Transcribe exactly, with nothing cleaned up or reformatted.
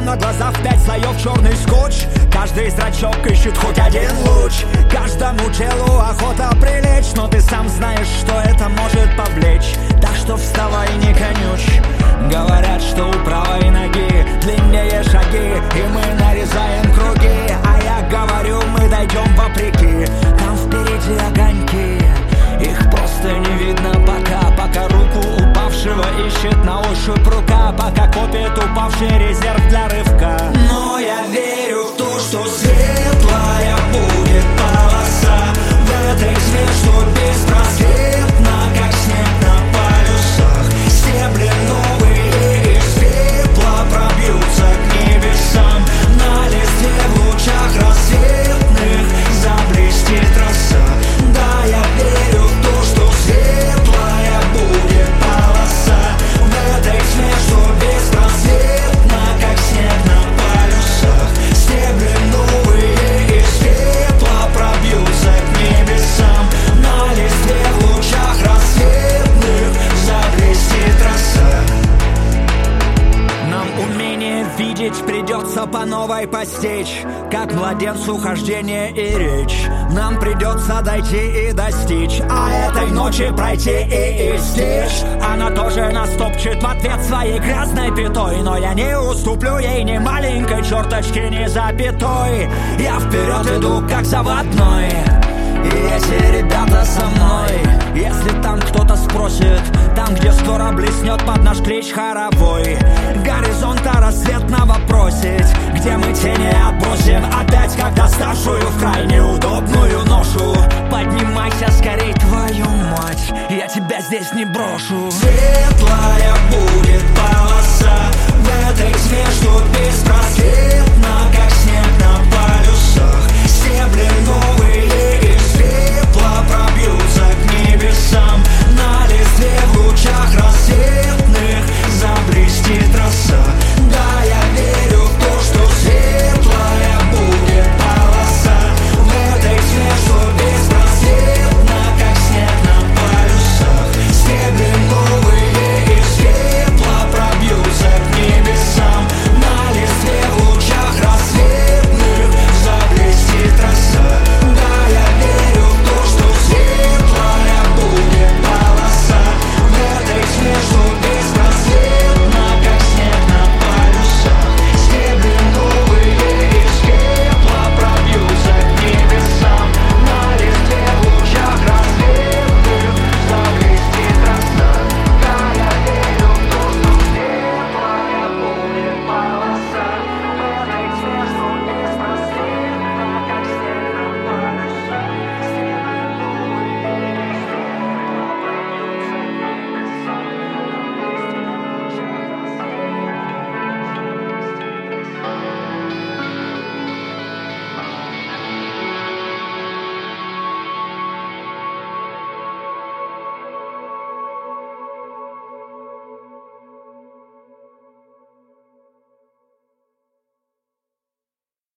на глазах пять слоев черный скотч. Каждый зрачок ищет хоть один луч. Каждому телу охота прилечь, но ты сам знаешь, что это может повлечь. Так что вставай, не конючь. Говорят, что у правой ноги длиннее шаги, и мы нарезаем круги. А я говорю, мы дойдем вопреки. Там впереди огоньки, их просто не видно пока. Пока руку упавшего ищет на ощупь рука, пока копит упавший резерв для рывка. Но я верю в то, что светлая будет полоса в этой тьме, что беспросветна, как снег на полюсах. Стебли новые из пепла пробьются к небесам. На листве в лучах рассветных заблестит роса. Да, я верю в то, что светлая будет полоса в этой тьме, что беспросветна, как снег на полюсах. Стебли новые из пепла пробьются к небесам. На листве в лучах рассветных заблестит роса. Нам умение видеть придется по новой постичь, как младенцу хождение и речь. Нам придется дойти и достичь, а этой ночи пройти и истечь. Она тоже нас топчет в ответ своей грязной пятой, но я не уступлю ей ни маленькой черточки, ни запятой. Я вперед иду, как заводной, и эти ребята со мной. Если там кто-то спросит, там, где скоро блеснет под наш клич хоровой, горизонта рассветного просить, где мы тени отбросим опять, как доставшую в край неудобную ношу. Поднимайся скорей, твою мать, я тебя здесь не брошу. Светлая будет полоса в этой тьме, что беспросветна, как снег на полюсах. Стебли новые